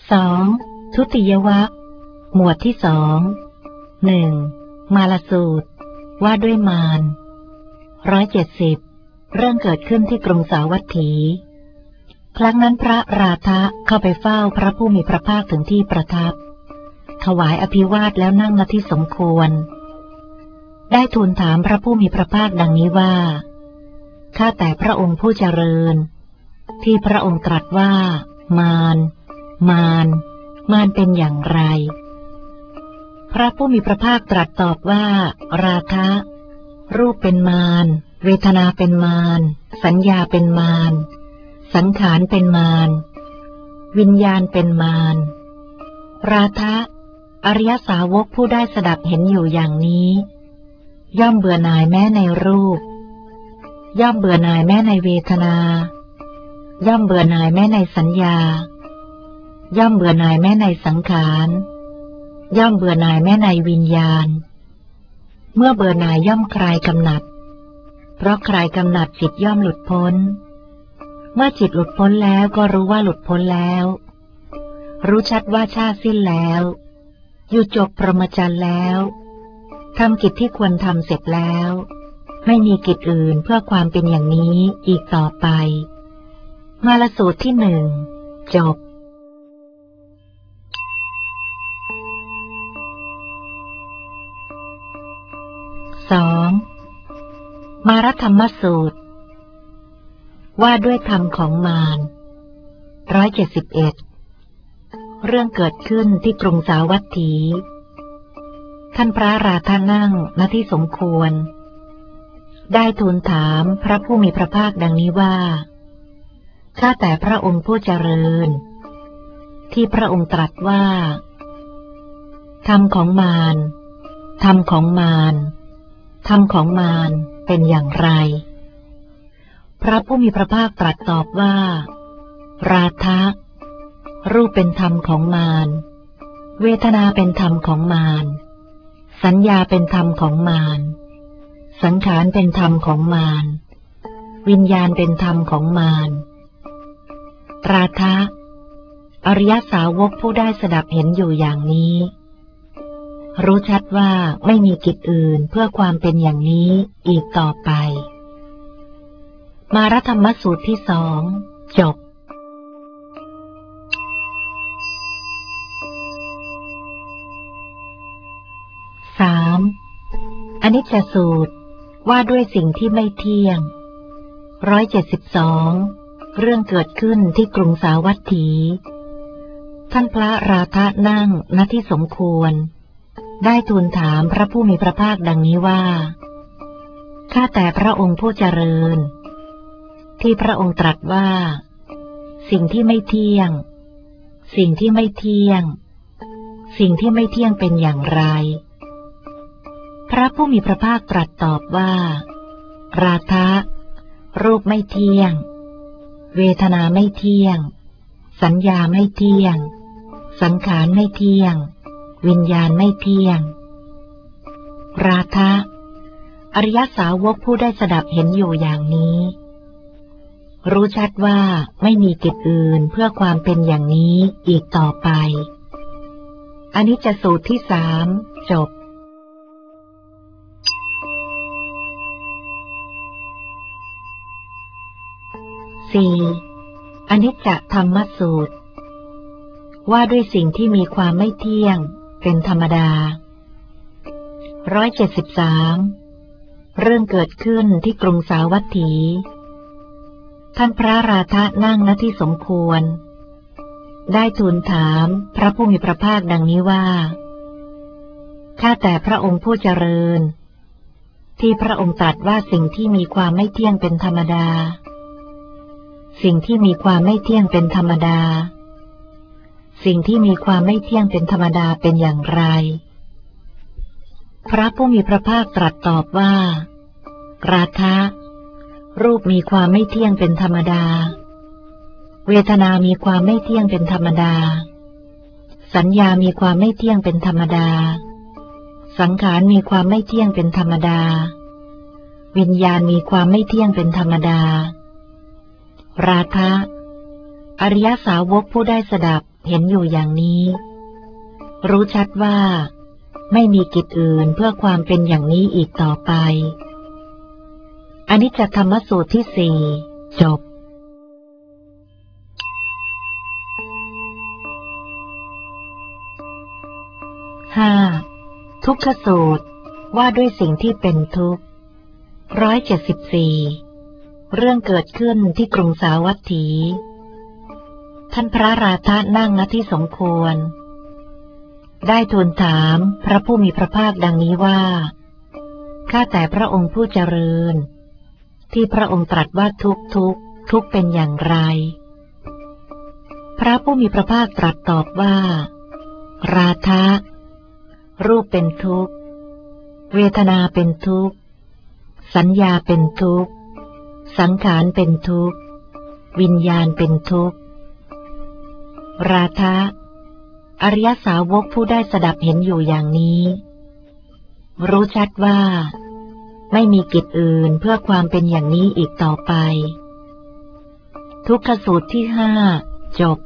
2. ทุติยวรรคหมวดที่ 2 1. มาลสูตรว่าด้วยมาร170เรื่องเกิดขึ้นที่กรุงสาวัตถีครั้งนั้นพระราธะเข้าไปเฝ้าพระผู้มีพระภาคถึงที่ประทับถวายอภิวาทแล้วนั่งณที่สมควรได้ทูลถามพระผู้มีพระภาคดังนี้ว่าข้าแต่พระองค์ผู้เจริญที่พระองค์ตรัสว่ามารเป็นอย่างไรพระผู้มีพระภาคตรัสตอบว่าราธะรูปเป็นมารเวทนาเป็นมารสัญญาเป็นมารสังขารเป็นมารวิญญาณเป็นมารราธะอริยสาวกผู้ได้สดับเห็นอยู่อย่างนี้ย่อมเบื่อหน่ายแม้ในรูปย่อมเบื่อหน่ายแม้ในเวทนาย่อมเบื่อหน่ายแม้ในสัญญาย่อมเบื่อหน่ายแม้ในสังขารย่อมเบื่อหน่ายแม้ในวิญญาณเมื่อเบื่อหน่ายย่อมคลายกำหนัดเพราะคลายกำหนัดจิตย่อมหลุดพ้นเมื่อจิตหลุดพ้นแล้วก็รู้ว่าหลุดพ้นแล้วรู้ชัดว่าชาติสิ้นแล้วอยู่จบพรหมจรรย์แล้วทำกิจที่ควรทำเสร็จแล้วไม่มีกิจอื่นเพื่อความเป็นอย่างนี้อีกต่อไปมาลสูตรที่ 1จบ2. มารธรรมสูตรว่าด้วยธรรมของมาร171เรื่องเกิดขึ้นที่กรุงสาวัตถีท่านพระราธะนั่งณที่สมควรได้ทูลถามพระผู้มีพระภาคดังนี้ว่าข้าแต่พระองค์ผู้เจริญที่พระองค์ตรัสว่าธรรมของมารเป็นอย่างไรพระผู้มีพระภาคตรัสตอบว่าราธะรูปเป็นธรรมของมารเวทนาเป็นธรรมของมารสัญญาเป็นธรรมของมารสังขารเป็นธรรมของมารวิญญาณเป็นธรรมของมารราธะอริยสาวกผู้ได้สดับเห็นอยู่อย่างนี้รู้ชัดว่าไม่มีกิจอื่นเพื่อความเป็นอย่างนี้อีกต่อไปมารธรรมสูตรที่ 2จบ3. อนิจจสูตรว่าด้วยสิ่งที่ไม่เที่ยง172เรื่องเกิดขึ้นที่กรุงสาวัตถีท่านพระราธะนั่งณที่สมควรได้ทูลถามพระผู้มีพระภาคดังนี้ว่าข้าแต่พระองค์ผู้เจริญที่พระองค์ตรัสว่าสิ่งที่ไม่เที่ยงเป็นอย่างไรพระผู้มีพระภาคตรัสตอบว่าราธะรูปไม่เที่ยงเวทนาไม่เที่ยงสัญญาไม่เที่ยงสังขารไม่เที่ยงวิญญาณไม่เที่ยงราธะอริยสาวกผู้ได้สดับเห็นอยู่อย่างนี้รู้ชัดว่าไม่มีกิจอื่นเพื่อความเป็นอย่างนี้อีกต่อไปอนิจจสูตรที่ 3จบ4. อนิจจธรรมสูตรว่าด้วยสิ่งที่มีความไม่เที่ยงเป็นธรรมดา173เรื่องเกิดขึ้นที่กรุงสาวัตถีท่านพระราธะนั่งณที่สมควรได้ทูลถามพระผู้มีพระภาคดังนี้ว่าข้าแต่พระองค์ผู้เจริญที่พระองค์ตรัสว่าสิ่งที่มีความไม่เที่ยงเป็นธรรมดาสิ่งที่มีความไม่เที่ยงเป็นธรรมดาสิ่งที่มีความไม่เที่ยงเป็นธรรมดาเป็นอย่างไรพระผู้มีพระภาคตรัสตอบว่าราธะรูปมีความไม่เที่ยงเป็นธรรมดาเวทนามีความไม่เที่ยงเป็นธรรมดาสัญญามีความไม่เที่ยงเป็นธรรมดาสังขารมีความไม่เที่ยงเป็นธรรมดาวิญญาณมีความไม่เที่ยงเป็นธรรมดาราธะอริยสาวกผู้ได้สดับเห็นอยู่อย่างนี้รู้ชัดว่าไม่มีกิจอื่นเพื่อความเป็นอย่างนี้อีกต่อไปอนิจจธรรมสูตรที่สี่จบ5. ทุกขสูตรว่าด้วยสิ่งที่เป็นทุกข์174เรื่องเกิดขึ้นที่กรุงสาวัตถี ท่านพระราธะนั่งณที่สมควรได้ทูลถามพระผู้มีพระภาคดังนี้ว่าข้าแต่พระองค์ผู้เจริญที่พระองค์ตรัสว่าทุกข์เป็นอย่างไรพระผู้มีพระภาคตรัสตอบว่าราธะรูปเป็นทุกข์เวทนาเป็นทุกข์สัญญาเป็นทุกข์สังขารเป็นทุกข์วิญญาณเป็นทุกข์ราธะอริยสาวกผู้ได้สดับเห็นอยู่อย่างนี้รู้ชัดว่าไม่มีกิจอื่นเพื่อความเป็นอย่างนี้อีกต่อไปทุกขสูตรที่5จบ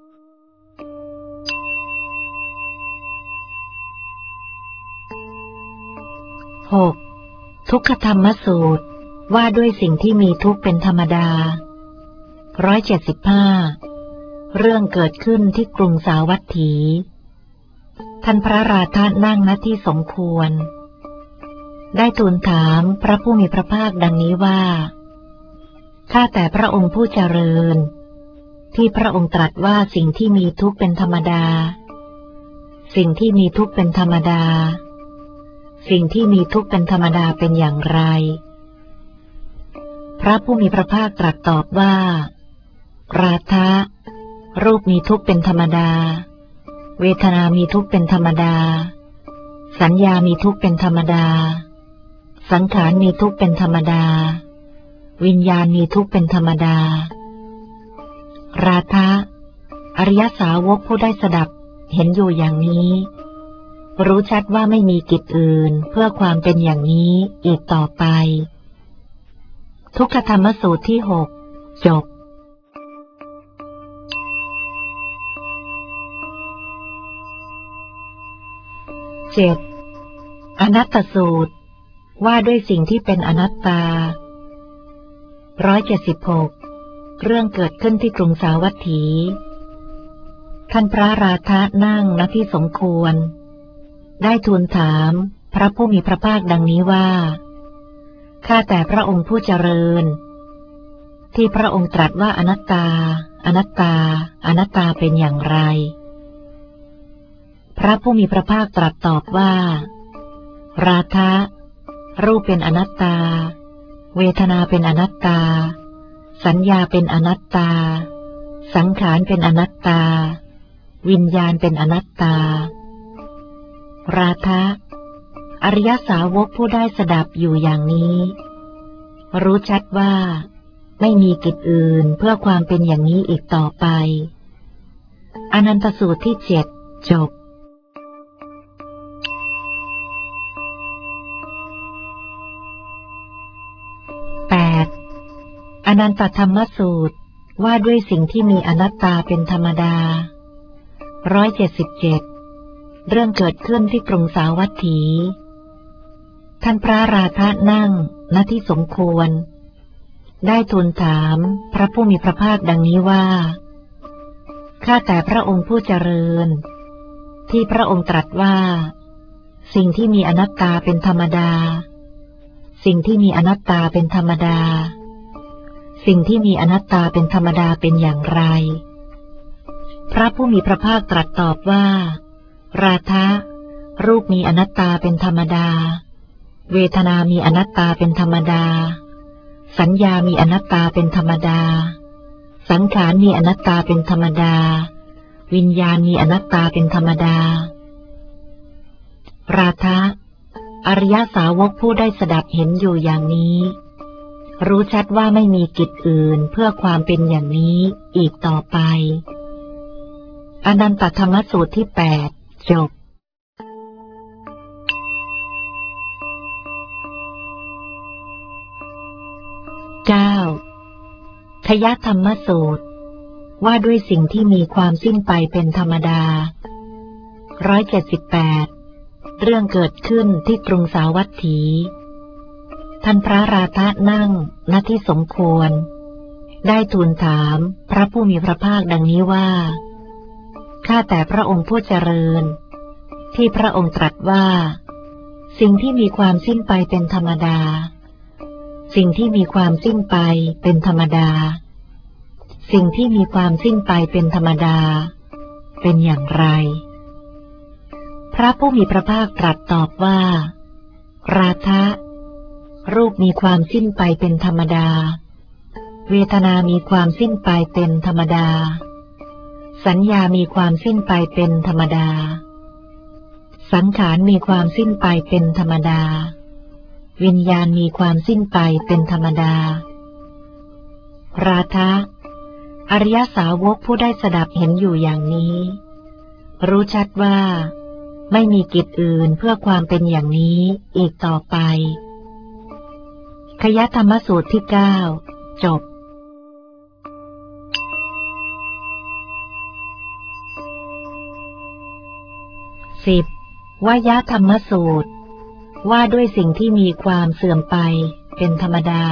6. ทุกขธรรมสูตรว่าด้วยสิ่งที่มีทุกข์เป็นธรรมดา175เรื่องเกิดขึ้นที่กรุงสาวัตถี ท่านพระราธะนั่งณที่สมควรได้ทูลถามพระผู้มีพระภาคดังนี้ว่าข้าแต่พระองค์ผู้เจริญที่พระองค์ตรัสว่าสิ่งที่มีทุกข์เป็นธรรมดาสิ่งที่มีทุกข์เป็นธรรมดาสิ่งที่มีทุกข์เป็นธรรมดาเป็นอย่างไรพระผู้มีพระภาคตรัสตอบว่าราธะรูปมีทุกข์เป็นธรรมดาเวทนามีทุกข์เป็นธรรมดาสัญญามีทุกข์เป็นธรรมดาสังขารมีทุกข์เป็นธรรมดาวิญญาณมีทุกข์เป็นธรรมดาราธะอริยสาวกผู้ได้สดับเห็นอยู่อย่างนี้รู้ชัดว่าไม่มีกิจอื่นเพื่อความเป็นอย่างนี้อีกต่อไปทุกขธรรมสูตรที่6จบ7. อนัตตสูตรว่าด้วยสิ่งที่เป็นอนัตตา176เรื่องเกิดขึ้นที่กรุงสาวัตถี ท่านพระราธะนั่งณที่สมควรได้ทูลถามพระผู้มีพระภาคดังนี้ว่าข้าแต่พระองค์ผู้เจริญที่พระองค์ตรัสว่าอนัตตาอนัตตาอนัตตาเป็นอย่างไรพระผู้มีพระภาคตรัสตอบว่าราธะรูปเป็นอนัตตาเวทนาเป็นอนัตตาสัญญาเป็นอนัตตาสังขารเป็นอนัตตาวิญญาณเป็นอนัตตาราธะอริยสาวกผู้ได้สดับอยู่อย่างนี้รู้ชัดว่าไม่มีกิจอื่นเพื่อความเป็นอย่างนี้อีกต่อไปอนันตสูตรที่7จบ8. อนันตธรรมสูตรว่าด้วยสิ่งที่มีอนัตตาเป็นธรรมดา177เรื่องเกิดขึ้นที่กรุงสาวัตถี ท่านพระราธะนั่งณที่สมควรได้ทูลถามพระผู้มีพระภาคดังนี้ว่าข้าแต่พระองค์ผู้เจริญที่พระองค์ตรัสว่าสิ่งที่มีอนัตตาเป็นธรรมดาสิ่งที่มีอนัตตาเป็นธรรมดาสิ่งที่มีอนัตตาเป็นธรรมดาเป็นอย่างไรพระผู้มีพระภาคตรัสตอบว่าราธะรูปมีอนัตตาเป็นธรรมดาเวทนามีอนัตตาเป็นธรรมดาสัญญามีอนัตตาเป็นธรรมดาสังขารมีอนัตตาเป็นธรรมดาวิญญาณมีอนัตตาเป็นธรรมดาราธะอริยสาวกผู้ได้สดับเห็นอยู่อย่างนี้รู้ชัดว่าไม่มีกิจอื่นเพื่อความเป็นอย่างนี้อีกต่อไปอนันตธรรมสูตรที่8จบ9. ทยธรรมสูตรว่าด้วยสิ่งที่มีความสิ้นไปเป็นธรรมดา178เรื่องเกิดขึ้นที่กรุงสาวัตถี ท่านพระราธะนั่งณที่สมควรได้ทูลถามพระผู้มีพระภาคดังนี้ว่าข้าแต่พระองค์ผู้เจริญที่พระองค์ตรัสว่าสิ่งที่มีความสิ้นไปเป็นธรรมดาสิ่งที่มีความสิ้นไปเป็นธรรมดาสิ่งที่มีความสิ้นไปเป็นธรรมดาเป็นอย่างไรพระผู้มีพระภาคตรัสตอบว่าราธะรูปมีความสิ้นไปเป็นธรรมดาเวทนามีความสิ้นไปเป็นธรรมดาสัญญามีความสิ้นไปเป็นธรรมดาสังขารมีความสิ้นไปเป็นธรรมดาวิญญาณมีความสิ้นไปเป็นธรรมดาราธะอริยสาวกผู้ได้สดับเห็นอยู่อย่างนี้รู้ชัดว่าไม่มีกิจอื่นเพื่อความเป็นอย่างนี้อีกต่อไปคยธรรมสูตรที่ 9 จบ10วยธรรมสูตรว่าด้วยสิ่งที่มีความเสื่อมไปเป็นธรรมดา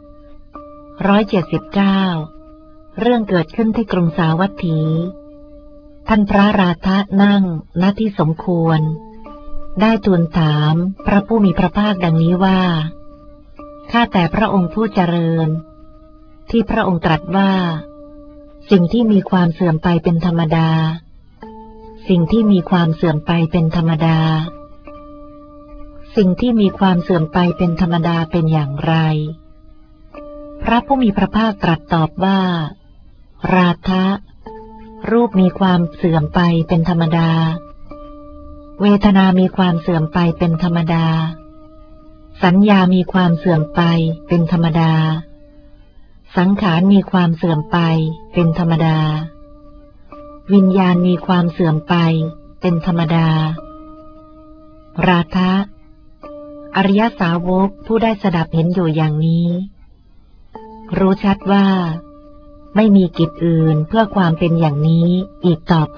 179เรื่องเกิดขึ้นที่กรุงสาวัตถีท่านพระราธะนั่งณที่สมควรได้ทูลถามพระผู้มีพระภาคดังนี้ว่าข้าแต่พระองค์ผู้เจริญที่พระองค์ตรัสว่าสิ่งที่มีความเสื่อมไปเป็นธรรมดาสิ่งที่มีความเสื่อมไปเป็นธรรมดาสิ่งที่มีความเสื่อมไปเป็นธรรมดาเป็นอย่างไรพระผู้มีพระภาคตรัสตอบว่าราธะรูปมีความเสื่อมไปเป็นธรรมดาเวทนามีความเสื่อมไปเป็นธรรมดาสัญญามีความเสื่อมไปเป็นธรรมดาสังขารมีความเสื่อมไปเป็นธรรมดาวิญญาณมีความเสื่อมไปเป็นธรรมดาราธะอริยสาวกผู้ได้สดับเห็นอยู่อย่างนี้รู้ชัดว่าไม่มีกิจอื่นเพื่อความเป็นอย่างนี้อีกต่อไป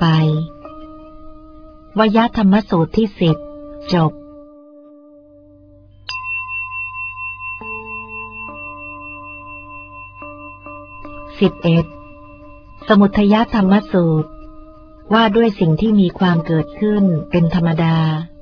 วยธรรมสูตรที่ 10 จบ11สมุทัยธรรมสูตรว่าด้วยสิ่งที่มีความเกิดขึ้นเป็นธรรมดา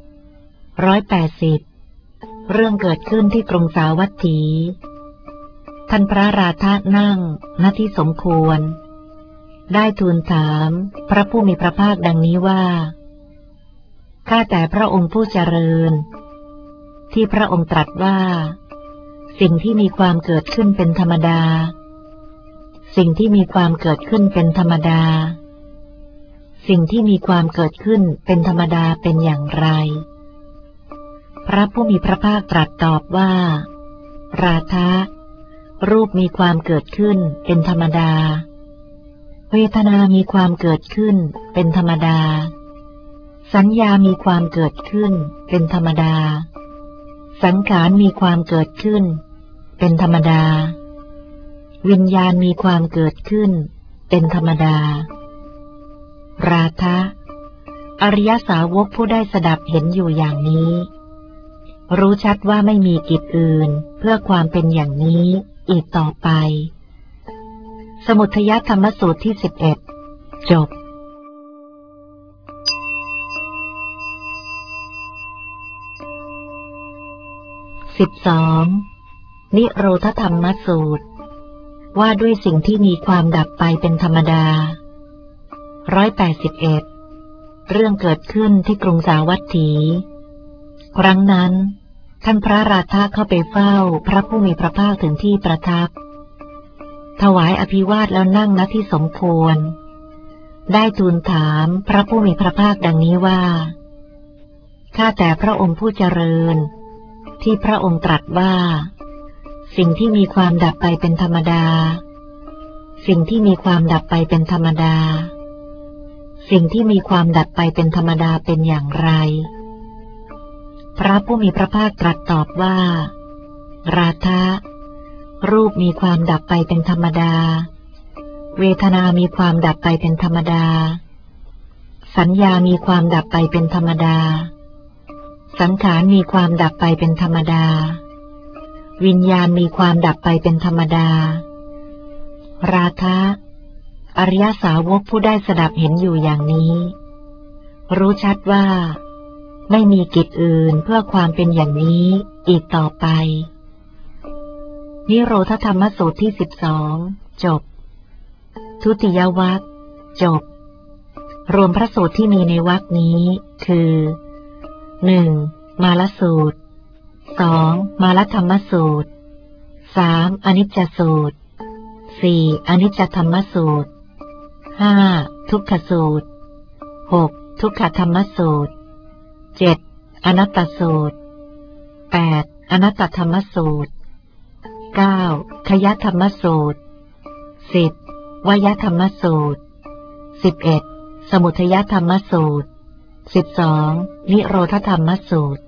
180เรื่องเกิดขึ้นที่กรุงสาวัตถีท่านพระราธะนั่งณที่สมควรได้ทูลถามพระผู้มีพระภาคดังนี้ว่าข้าแต่พระองค์ผู้เจริญที่พระองค์ตรัสว่าสิ่งที่มีความเกิดขึ้นเป็นธรรมดาสิ่งที่มีความเกิดขึ้นเป็นธรรมดาสิ่งที่มีความเกิดขึ้นเป็นธรรมดาเป็นอย่างไรพระผู้มีพระภาคตรัสตอบว่าราธะรูปมีความเกิดขึ้นเป็นธรรมดาเวทนามีความเกิดขึ้นเป็นธรรมดาสัญญามีความเกิดขึ้นเป็นธรรมดาสังขารมีความเกิดขึ้นเป็นธรรมดาวิญญาณมีความเกิดขึ้นเป็นธรรมดาราธะอริยสาวกผู้ได้สดับเห็นอยู่อย่างนี้รู้ชัดว่าไม่มีกิจอื่นเพื่อความเป็นอย่างนี้อีกต่อไปสมุทัยธรรมสูตรที่ 11 จบ12นิโรธธรรมสูตรว่าด้วยสิ่งที่มีความดับไปเป็นธรรมดา181เรื่องเกิดขึ้นที่กรุงสาวัตถี ครั้งนั้นท่านพระราธะเข้าไปเฝ้าพระผู้มีพระภาคถึงที่ประทับถวายอภิวาทแล้วนั่งณที่สมควรได้ทูลถามพระผู้มีพระภาคดังนี้ว่าข้าแต่พระองค์ผู้เจริญที่พระองค์ตรัสว่าสิ่งที่มีความดับไปเป็นธรรมดาสิ่งที่มีความดับไปเป็นธรรมดาสิ่งที่มีความดับไปเป็นธรรมดาเป็นอย่างไรพระผู้มีพระภาคตรัสตอบว่าราธะรูปมีความดับไปเป็นธรรมดาเวทนามีความดับไปเป็นธรรมดาสัญญามีความดับไปเป็นธรรมดาสังขารมีความดับไปเป็นธรรมดาวิญญาณมีความดับไปเป็นธรรมดาราคะอริยสาวกผู้ได้สดับเห็นอยู่อย่างนี้รู้ชัดว่าไม่มีกิจอื่นเพื่อความเป็นอย่างนี้อีกต่อไปนิโรธธรรมสูตรที่12จบทุติยวรรคจบรวมพระสูตรที่มีในวรรคนี้คือ 1. มาลสูตร 2. มาลธรรมสูตร 3. อนิจจสูตร 4. อนิจจธรรมสูตร 5. ทุกขสูตร 6. ทุกขธรรมสูตร 7. อนัตตสูตร 8. อนัตตธรรมสูตร 9. ขยธรรมสูตร 10. วยธรรมสูตร 11. สมุทัยธรรมสูตร 12. นิโรธธรรมสูตร